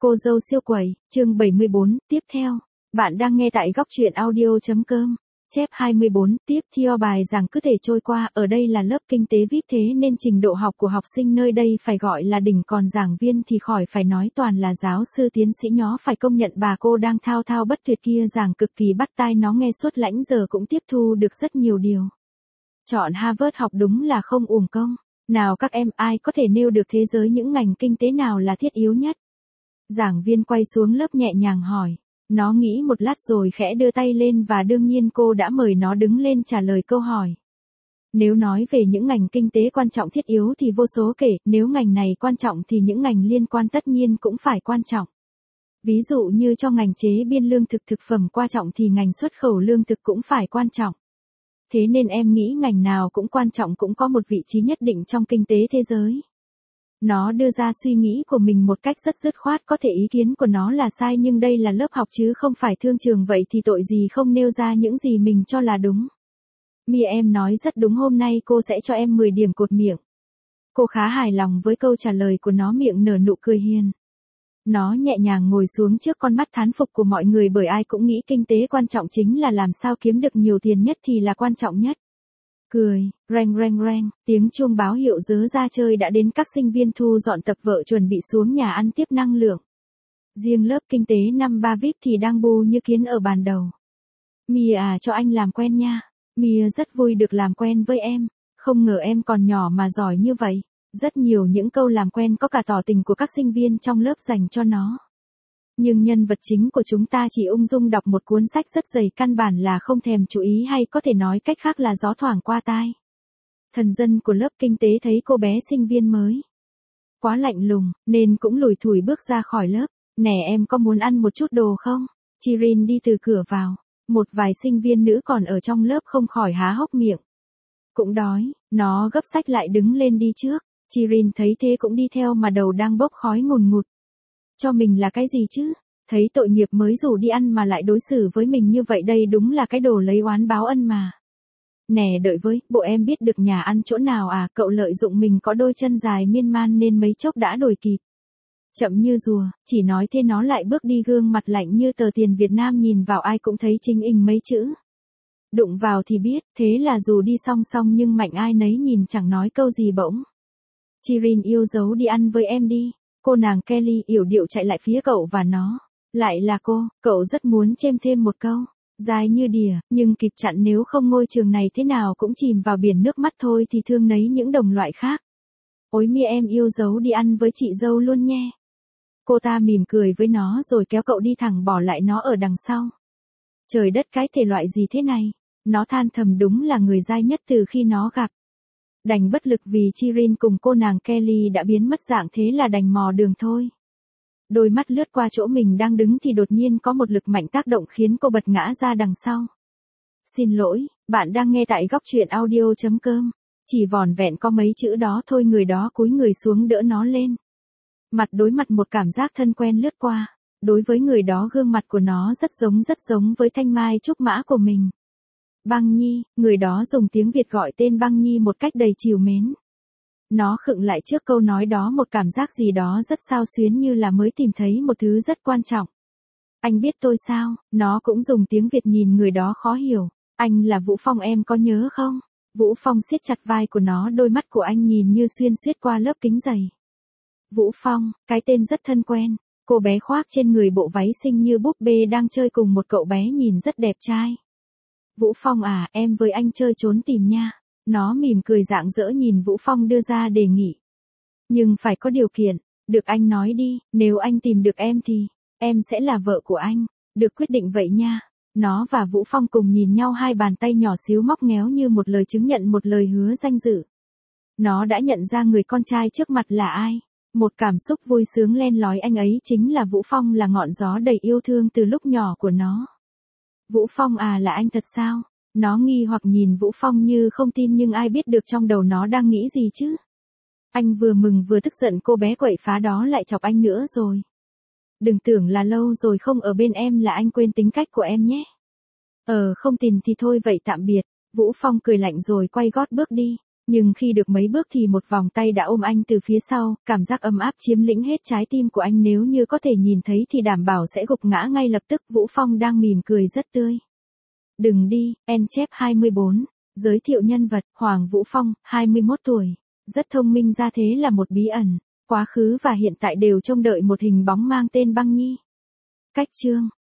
Cô dâu siêu quẩy, chương 74, tiếp theo. Bạn đang nghe tại góc truyện audio.com. Chép 24, tiếp theo bài giảng cứ thể trôi qua, ở đây là lớp kinh tế VIP thế nên trình độ học của học sinh nơi đây phải gọi là đỉnh, còn giảng viên thì khỏi phải nói, toàn là giáo sư tiến sĩ nhó, phải công nhận bà cô đang thao thao bất tuyệt kia giảng cực kỳ bắt tai, nó nghe suốt lãnh giờ cũng tiếp thu được rất nhiều điều. Chọn Harvard học đúng là không uổng công. Nào các em, ai có thể nêu được thế giới những ngành kinh tế nào là thiết yếu nhất? Giảng viên quay xuống lớp nhẹ nhàng hỏi. Nó nghĩ một lát rồi khẽ đưa tay lên và đương nhiên cô đã mời nó đứng lên trả lời câu hỏi. Nếu nói về những ngành kinh tế quan trọng thiết yếu thì vô số kể, nếu ngành này quan trọng thì những ngành liên quan tất nhiên cũng phải quan trọng. Ví dụ như trong ngành chế biên lương thực thực phẩm quan trọng thì ngành xuất khẩu lương thực cũng phải quan trọng. Thế nên em nghĩ ngành nào cũng quan trọng, cũng có một vị trí nhất định trong kinh tế thế giới. Nó đưa ra suy nghĩ của mình một cách rất dứt khoát, có thể ý kiến của nó là sai nhưng đây là lớp học chứ không phải thương trường, vậy thì tội gì không nêu ra những gì mình cho là đúng. Mia, em nói rất đúng, hôm nay cô sẽ cho em 10 điểm cột miệng. Cô khá hài lòng với câu trả lời của nó, miệng nở nụ cười hiền. Nó nhẹ nhàng ngồi xuống trước con mắt thán phục của mọi người, bởi ai cũng nghĩ kinh tế quan trọng chính là làm sao kiếm được nhiều tiền nhất thì là quan trọng nhất. Cười, reng reng reng, tiếng chuông báo hiệu giờ ra chơi đã đến, các sinh viên thu dọn tập vở chuẩn bị xuống nhà ăn tiếp năng lượng. Riêng lớp kinh tế năm 3 VIP thì đang bu như kiến ở bàn đầu. Mia à, cho anh làm quen nha. Mia rất vui được làm quen với em, không ngờ em còn nhỏ mà giỏi như vậy. Rất nhiều những câu làm quen có cả tỏ tình của các sinh viên trong lớp dành cho nó. Nhưng nhân vật chính của chúng ta chỉ ung dung đọc một cuốn sách rất dày, căn bản là không thèm chú ý, hay có thể nói cách khác là gió thoảng qua tai. Thần dân của lớp kinh tế thấy cô bé sinh viên mới quá lạnh lùng, nên cũng lủi thủi bước ra khỏi lớp. Nè, em có muốn ăn một chút đồ không? Chirin đi từ cửa vào. Một vài sinh viên nữ còn ở trong lớp không khỏi há hốc miệng. Cũng đói, nó gấp sách lại đứng lên đi trước. Chirin thấy thế cũng đi theo mà đầu đang bốc khói ngùn ngụt. Cho mình là cái gì chứ? Thấy tội nghiệp mới rủ đi ăn mà lại đối xử với mình như vậy, đây đúng là cái đồ lấy oán báo ân mà. Nè, đợi với, bộ em biết được nhà ăn chỗ nào à? Cậu lợi dụng mình có đôi chân dài miên man nên mấy chốc đã đuổi kịp. Chậm như rùa, chỉ nói thế nó lại bước đi, gương mặt lạnh như tờ tiền Việt Nam, nhìn vào ai cũng thấy chính ình mấy chữ. Đụng vào thì biết, thế là dù đi song song nhưng mạnh ai nấy nhìn chẳng nói câu gì bỗng. Chirin yêu dấu, đi ăn với em đi. Cô nàng Kelly yểu điệu chạy lại phía cậu và nó. Lại là cô, cậu rất muốn chêm thêm một câu. Dài như đìa, nhưng kịp chặn, nếu không ngôi trường này thế nào cũng chìm vào biển nước mắt thôi thì thương nấy những đồng loại khác. Ôi Mia, em yêu dấu đi ăn với chị dâu luôn nhé. Cô ta mỉm cười với nó rồi kéo cậu đi thẳng, bỏ lại nó ở đằng sau. Trời đất, cái thể loại gì thế này? Nó than thầm, đúng là người dai nhất từ khi nó gặp. Đành bất lực vì Chirin cùng cô nàng Kelly đã biến mất dạng, thế là đành mò đường thôi. Đôi mắt lướt qua chỗ mình đang đứng thì đột nhiên có một lực mạnh tác động khiến cô bật ngã ra đằng sau. Xin lỗi, bạn đang nghe tại góc truyện audio.com. Chỉ vỏn vẹn có mấy chữ đó thôi, người đó cúi người xuống đỡ nó lên. Mặt đối mặt, một cảm giác thân quen lướt qua. Đối với người đó, gương mặt của nó rất giống với Thanh Mai Trúc Mã của mình. Băng Nhi, người đó dùng tiếng Việt gọi tên Băng Nhi một cách đầy trìu mến. Nó khựng lại trước câu nói đó, một cảm giác gì đó rất xao xuyến, như là mới tìm thấy một thứ rất quan trọng. Anh biết tôi sao? Nó cũng dùng tiếng Việt nhìn người đó khó hiểu. Anh là Vũ Phong, em có nhớ không? Vũ Phong siết chặt vai của nó, đôi mắt của anh nhìn như xuyên suýt qua lớp kính dày. Vũ Phong, cái tên rất thân quen. Cô bé khoác trên người bộ váy xinh như búp bê đang chơi cùng một cậu bé nhìn rất đẹp trai. Vũ Phong à, em với anh chơi trốn tìm nha. Nó mỉm cười rạng rỡ nhìn Vũ Phong đưa ra đề nghị. Nhưng phải có điều kiện. Được, anh nói đi, nếu anh tìm được em thì em sẽ là vợ của anh. Được, quyết định vậy nha. Nó và Vũ Phong cùng nhìn nhau, hai bàn tay nhỏ xíu móc ngéo như một lời chứng nhận, một lời hứa danh dự. Nó đã nhận ra người con trai trước mặt là ai. Một cảm xúc vui sướng len lói, anh ấy chính là Vũ Phong, là ngọn gió đầy yêu thương từ lúc nhỏ của nó. Vũ Phong à, là anh thật sao? Nó nghi hoặc nhìn Vũ Phong như không tin, nhưng ai biết được trong đầu nó đang nghĩ gì chứ? Anh vừa mừng vừa tức giận, cô bé quậy phá đó lại chọc anh nữa rồi. Đừng tưởng là lâu rồi không ở bên em là anh quên tính cách của em nhé. Không tin thì thôi, vậy tạm biệt. Vũ Phong cười lạnh rồi quay gót bước đi. Nhưng khi được mấy bước thì một vòng tay đã ôm anh từ phía sau, cảm giác ấm áp chiếm lĩnh hết trái tim của anh, nếu như có thể nhìn thấy thì đảm bảo sẽ gục ngã ngay lập tức. Vũ Phong đang mỉm cười rất tươi. Đừng đi, chép 24. Giới thiệu nhân vật, Hoàng Vũ Phong, 21 tuổi. Rất thông minh, ra thế là một bí ẩn. Quá khứ và hiện tại đều trông đợi một hình bóng mang tên Băng Nhi. Cách chương